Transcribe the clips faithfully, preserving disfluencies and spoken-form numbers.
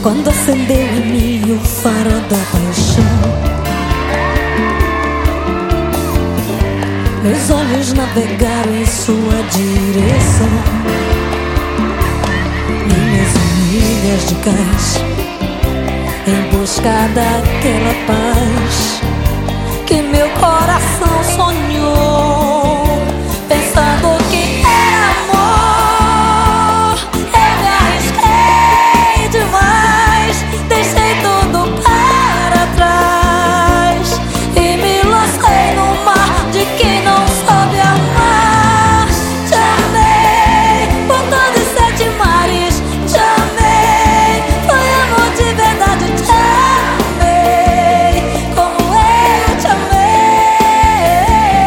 quando acendeu em mim o farol da paixão. Meus olhos navegaram em sua direção. Milhas e milhas de cais em busca daquela paz que meu coração sonhou, pensando que era amor. Eu me arrisquei demais, deixei tudo para trás e me lancei no mar de quem não soube amar. Te amei por todos os sete mares, te amei, foi amor de verdade. Te amei como eu te amei,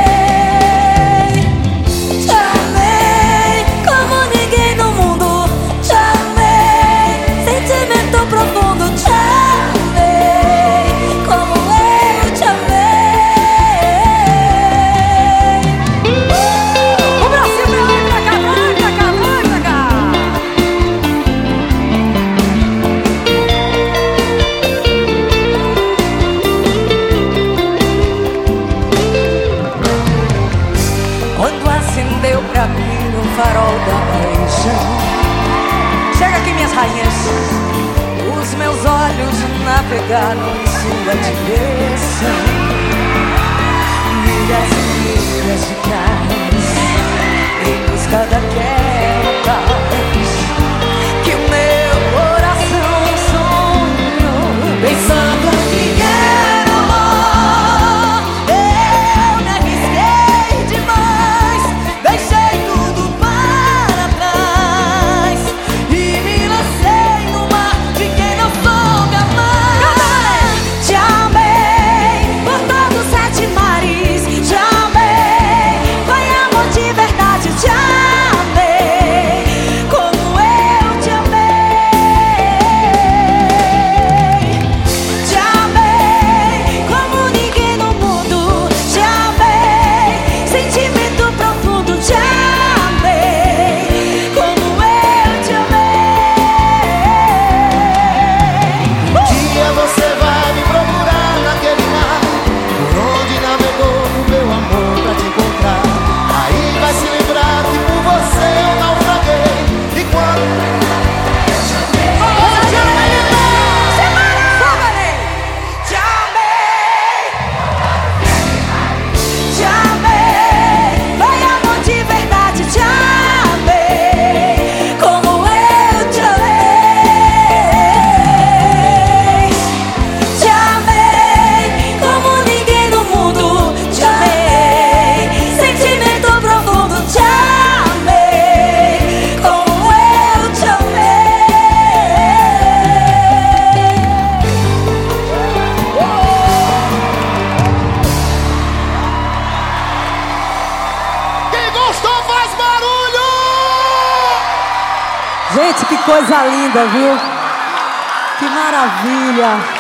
te amei como ninguém no mundo, te amei, sentimento profundo. Te amei como eu te amei. O Brasil vai pra cá, vai pra cá, vai pra cá. Quando acendeu pra mim o farol da paixão, chega aqui, minhas rainhas. Os meus olhos navegaram em sua direção. Milhas e milhas de cais em busca daquela paz que o meu coração sonhou, pensando que era amor. Eu me arrisquei demais, deixei tudo para trás e me lancei no mar de quem não soube amar. Te amei por todos os sete mares, te amei, foi amor de verdade. Te amei como eu te amei, te amei como ninguém no mundo, te amei, sentimento profundo. Te amei como eu te amei. Um dia você vai me procurar naquele mar por onde navegou o meu amor pra te encontrar. Aí vai se lembrar que por você eu naufraguei. E quando Te amei, te amei, foi amor de verdade. Te amei como eu te amei, te amei como ninguém no mundo, te amei, sentimento profundo. Te amei como eu te amei. quem gostou faz barulho! Gente, que coisa linda, viu? Que maravilha!